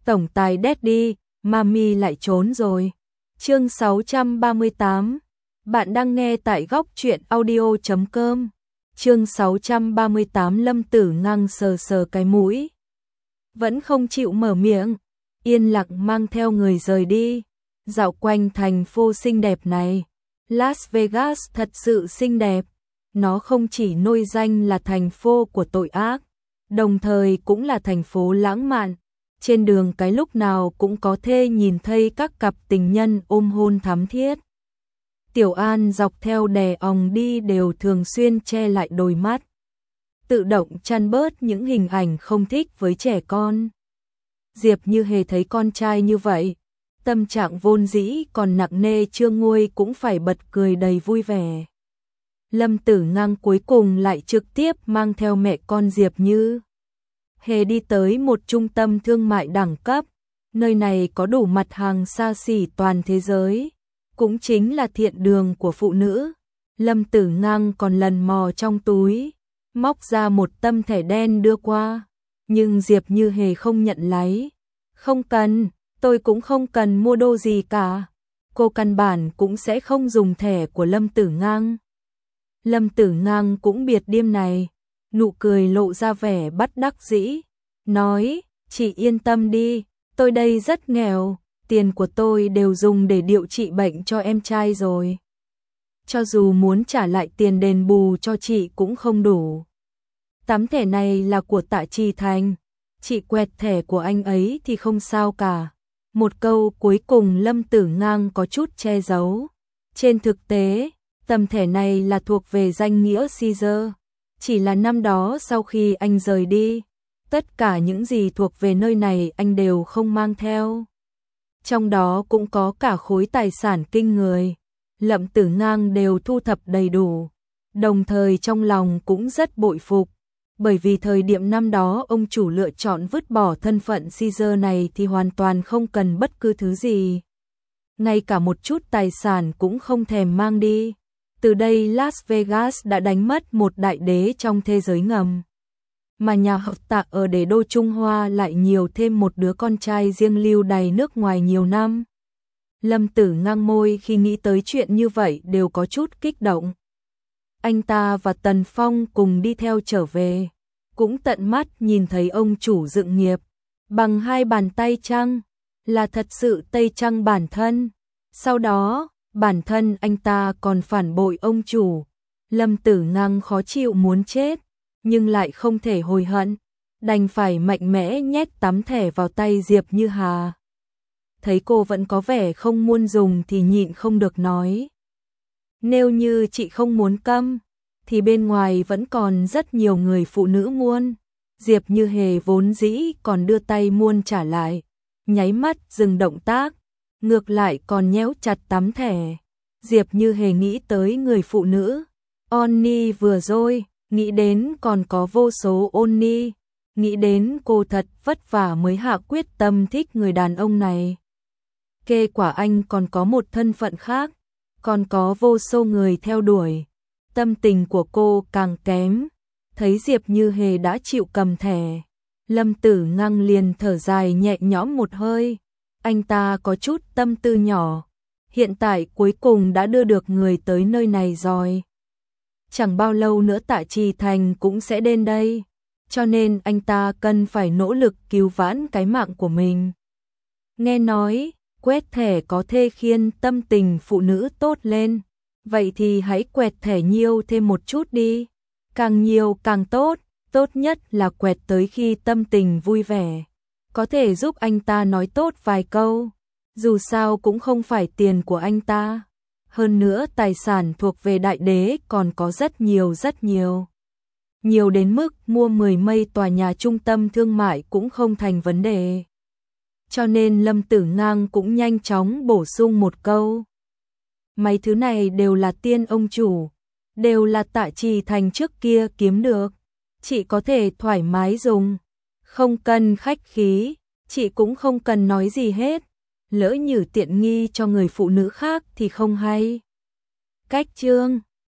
Tổng tài Daddy, Mami lại trốn rồi. Chương 638. Bạn đang nghe tại góc truyện audio.com. Chương 638. Lâm Tử Ngang sờ sờ cái mũi, vẫn không chịu mở miệng, yên lặng mang theo người rời đi. Dạo quanh thành phố xinh đẹp này, Las Vegas thật sự xinh đẹp. Nó không chỉ nổi danh là thành phố của tội ác, đồng thời cũng là thành phố lãng mạn. Trên đường cái lúc nào cũng có thể nhìn thấy các cặp tình nhân ôm hôn thắm thiết. Tiểu An dọc theo đè òng đi đều thường xuyên che lại đôi mắt, tự động chặn bớt những hình ảnh không thích với trẻ con. Diệp Như Hề thấy con trai như vậy, tâm trạng vốn dĩ còn nặng nề chưa nguôi cũng phải bật cười đầy vui vẻ. Lâm Tử Ngang cuối cùng lại trực tiếp mang theo mẹ con Diệp Như Hề đi tới một trung tâm thương mại đẳng cấp, nơi này có đủ mặt hàng xa xỉ toàn thế giới, cũng chính là thiện đường của phụ nữ. Lâm Tử Ngang còn lần mò trong túi, móc ra một tấm thẻ đen đưa qua, nhưng Diệp Như Hề không nhận lấy. Không cần, tôi cũng không cần mua đồ gì cả. Cô căn bản cũng sẽ không dùng thẻ của Lâm Tử Ngang. Lâm Tử Ngang cũng biệt điêm này, nụ cười lộ ra vẻ bất đắc dĩ, nói, chị yên tâm đi, tôi đây rất nghèo, tiền của tôi đều dùng để điều trị bệnh cho em trai rồi. Cho dù muốn trả lại tiền đền bù cho chị cũng không đủ. Tấm thẻ này là của Tạ Trì Thành, chị quẹt thẻ của anh ấy thì không sao cả. Một câu cuối cùng Lâm Tử Ngang có chút che giấu. Trên thực tế, tấm thẻ này là thuộc về danh nghĩa Caesar. Chỉ là năm đó sau khi anh rời đi, tất cả những gì thuộc về nơi này anh đều không mang theo. Trong đó cũng có cả khối tài sản kinh người. Lâm Tử Ngang đều thu thập đầy đủ, đồng thời trong lòng cũng rất bội phục. Bởi vì thời điểm năm đó ông chủ lựa chọn vứt bỏ thân phận Caesar này thì hoàn toàn không cần bất cứ thứ gì. Ngay cả một chút tài sản cũng không thèm mang đi. Từ đây Las Vegas đã đánh mất một đại đế trong thế giới ngầm. Mà nhà họ Tạ ở đế đô Trung Hoa lại nhiều thêm một đứa con trai riêng lưu đày nước ngoài nhiều năm. Lâm Tử Ngang môi khi nghĩ tới chuyện như vậy đều có chút kích động. Anh ta và Tần Phong cùng đi theo trở về, cũng tận mắt nhìn thấy ông chủ dựng nghiệp bằng hai bàn tay trắng, là thật sự tay trắng bản thân. Sau đó, bản thân anh ta còn phản bội ông chủ. Lâm Tử Ngang khó chịu muốn chết, nhưng lại không thể hối hận, đành phải mạnh mẽ nhét tấm thẻ vào tay Diệp Như Hà. Thấy cô vẫn có vẻ không muốn dùng thì nhịn không được nói, nếu như chị không muốn câm, thì bên ngoài vẫn còn rất nhiều người phụ nữ muốn. Diệp Như Hề vốn dĩ còn đưa tay muôn trả lại, nháy mắt dừng động tác, ngược lại còn nhéo chặt tấm thẻ. Diệp Như Hề nghĩ tới người phụ nữ Onni vừa rồi, nghĩ đến còn có vô số Onni, nghĩ đến cô thật vất vả mới hạ quyết tâm thích người đàn ông này. Kết quả anh còn có một thân phận khác, còn có vô số người theo đuổi. Tâm tình của cô càng kém. Thấy Diệp Như Hề đã chịu cầm thẻ, Lâm Tử Ngang liền thở dài nhẹ nhõm một hơi. Anh ta có chút tâm tư nhỏ, hiện tại cuối cùng đã đưa được người tới nơi này rồi. Chẳng bao lâu nữa Tạ Trì Thành cũng sẽ đến đây, cho nên anh ta cần phải nỗ lực cứu vãn cái mạng của mình. Nghe nói, quét thẻ có thể khiến tâm tình phụ nữ tốt lên, vậy thì hãy quẹt thẻ nhiều thêm một chút đi, càng nhiều càng tốt, tốt nhất là quẹt tới khi tâm tình vui vẻ, có thể giúp anh ta nói tốt vài câu, dù sao cũng không phải tiền của anh ta. Hơn nữa tài sản thuộc về đại đế còn có rất nhiều rất nhiều. Nhiều đến mức mua 10 mây tòa nhà trung tâm thương mại cũng không thành vấn đề. Cho nên Lâm Tử Ngang cũng nhanh chóng bổ sung một câu. Mấy thứ này đều là tiên ông chủ, đều là Tạ Trì Thành trước kia kiếm được. Chị có thể thoải mái dùng, không cần khách khí, chị cũng không cần nói gì hết. Lỡ như tiện nghi cho người phụ nữ khác thì không hay. Cách chương